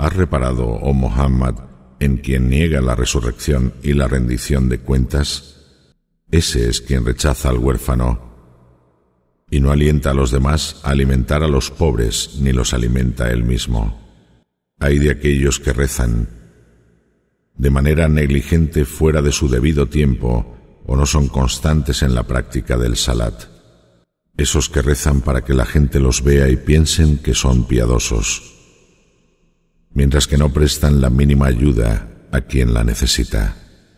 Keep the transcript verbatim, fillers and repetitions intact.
¿Has reparado, oh Muhammad, en quien niega la resurrección y la rendición de cuentas? Ese es quien rechaza al huérfano y no alienta a los demás a alimentar a los pobres, ni los alimenta él mismo. Ay de aquellos que rezan de manera negligente fuera de su debido tiempo o no son constantes en la práctica del salat. Esos que rezan para que la gente los vea y piensen que son piadosos, mientras que no prestan la mínima ayuda a quien la necesita.